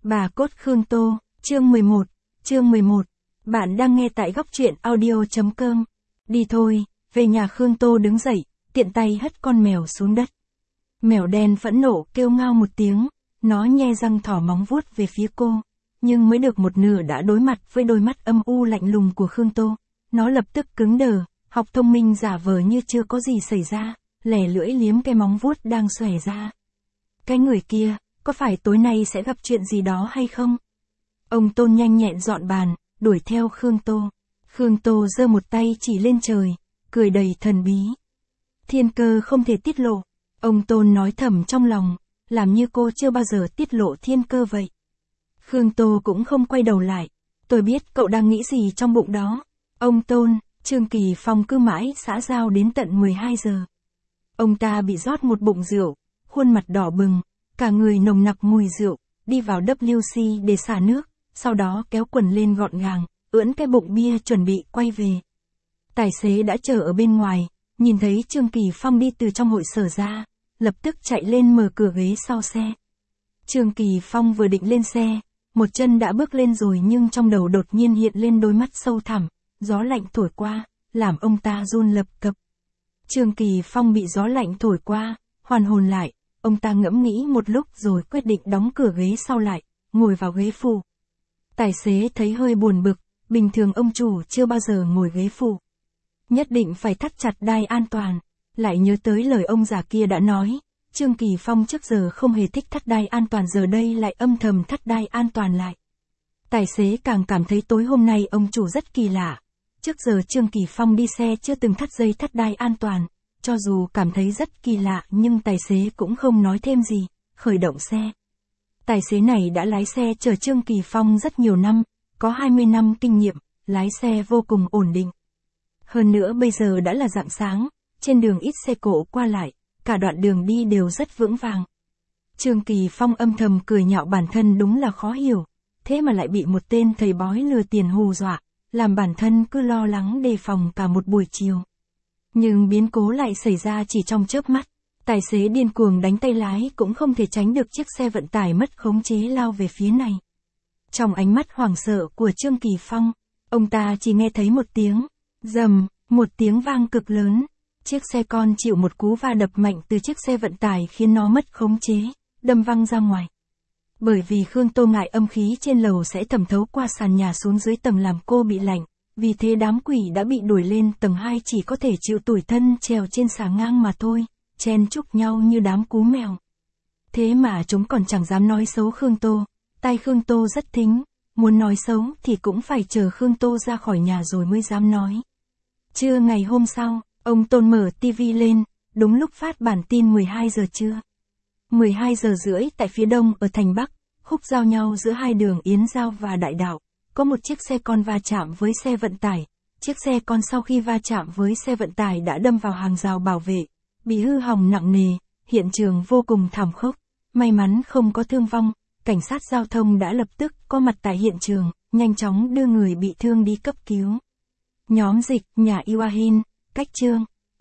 Bà cốt Khương Tô, chương 11. Bạn đang nghe tại góc truyện audio.com. Đi thôi, về nhà. Khương Tô đứng dậy, tiện tay hất con mèo xuống đất. Mèo đen phẫn nộ kêu ngao một tiếng, nó nhe răng thỏ móng vuốt về phía cô. Nhưng mới được một nửa đã đối mặt với đôi mắt âm u lạnh lùng của Khương Tô. Nó lập tức cứng đờ, học thông minh giả vờ như chưa có gì xảy ra, lẻ lưỡi liếm cái móng vuốt đang xòe ra. Cái người kia, có phải tối nay sẽ gặp chuyện gì đó hay không? Ông Tôn nhanh nhẹn dọn bàn, đuổi theo Khương Tô. Khương Tô giơ một tay chỉ lên trời, cười đầy thần bí. Thiên cơ không thể tiết lộ. Ông Tôn nói thầm trong lòng, làm như cô chưa bao giờ tiết lộ thiên cơ vậy. Khương Tô cũng không quay đầu lại. Tôi biết cậu đang nghĩ gì trong bụng đó. Ông Tôn, Trương Kỳ Phong cứ mãi xã giao đến tận 12 giờ. Ông ta bị rót một bụng rượu, khuôn mặt đỏ bừng, cả người nồng nặc mùi rượu, đi vào WC để xả nước, sau đó kéo quần lên gọn gàng, ưỡn cái bụng bia chuẩn bị quay về. Tài xế đã chờ ở bên ngoài, nhìn thấy Trương Kỳ Phong đi từ trong hội sở ra, lập tức chạy lên mở cửa ghế sau xe. Trương Kỳ Phong vừa định lên xe, một chân đã bước lên rồi nhưng trong đầu đột nhiên hiện lên đôi mắt sâu thẳm, gió lạnh thổi qua, làm ông ta run lập cập. Trương Kỳ Phong bị gió lạnh thổi qua, hoàn hồn lại, ông ta ngẫm nghĩ một lúc rồi quyết định đóng cửa ghế sau lại, ngồi vào ghế phụ. Tài xế thấy hơi buồn bực, bình thường ông chủ chưa bao giờ ngồi ghế phụ. Nhất định phải thắt chặt đai an toàn, lại nhớ tới lời ông già kia đã nói, Trương Kỳ Phong trước giờ không hề thích thắt đai an toàn, giờ đây lại âm thầm thắt đai an toàn lại. Tài xế càng cảm thấy tối hôm nay ông chủ rất kỳ lạ. Trước giờ Trương Kỳ Phong đi xe chưa từng thắt dây thắt đai an toàn, cho dù cảm thấy rất kỳ lạ nhưng tài xế cũng không nói thêm gì, khởi động xe. Tài xế này đã lái xe chở Trương Kỳ Phong rất nhiều năm, có 20 năm kinh nghiệm, lái xe vô cùng ổn định. Hơn nữa bây giờ đã là rạng sáng, trên đường ít xe cộ qua lại, cả đoạn đường đi đều rất vững vàng. Trương Kỳ Phong âm thầm cười nhạo bản thân đúng là khó hiểu, thế mà lại bị một tên thầy bói lừa tiền hù dọa, làm bản thân cứ lo lắng đề phòng cả một buổi chiều. Nhưng biến cố lại xảy ra chỉ trong chớp mắt, tài xế điên cuồng đánh tay lái cũng không thể tránh được chiếc xe vận tải mất khống chế lao về phía này. Trong ánh mắt hoảng sợ của Trương Kỳ Phong, ông ta chỉ nghe thấy một tiếng rầm, một tiếng vang cực lớn. Chiếc xe con chịu một cú va đập mạnh từ chiếc xe vận tải khiến nó mất khống chế, đâm văng ra ngoài. Bởi vì Khương Tô ngại âm khí trên lầu sẽ thẩm thấu qua sàn nhà xuống dưới tầng làm cô bị lạnh, vì thế đám quỷ đã bị đuổi lên tầng 2 chỉ có thể chịu tủi thân trèo trên xà ngang mà thôi, chen chúc nhau như đám cú mèo. Thế mà chúng còn chẳng dám nói xấu Khương Tô, tai Khương Tô rất thính, muốn nói xấu thì cũng phải chờ Khương Tô ra khỏi nhà rồi mới dám nói. Trưa ngày hôm sau, ông Tôn mở TV lên, đúng lúc phát bản tin 12 giờ trưa. 12 giờ rưỡi tại phía đông ở thành Bắc, khúc giao nhau giữa hai đường Yến Giao và Đại Đạo, có một chiếc xe con va chạm với xe vận tải. Chiếc xe con sau khi va chạm với xe vận tải đã đâm vào hàng rào bảo vệ, bị hư hỏng nặng nề, hiện trường vô cùng thảm khốc. May mắn không có thương vong, cảnh sát giao thông đã lập tức có mặt tại hiện trường, nhanh chóng đưa người bị thương đi cấp cứu. Nhóm dịch nhà Iwahin, cách chương.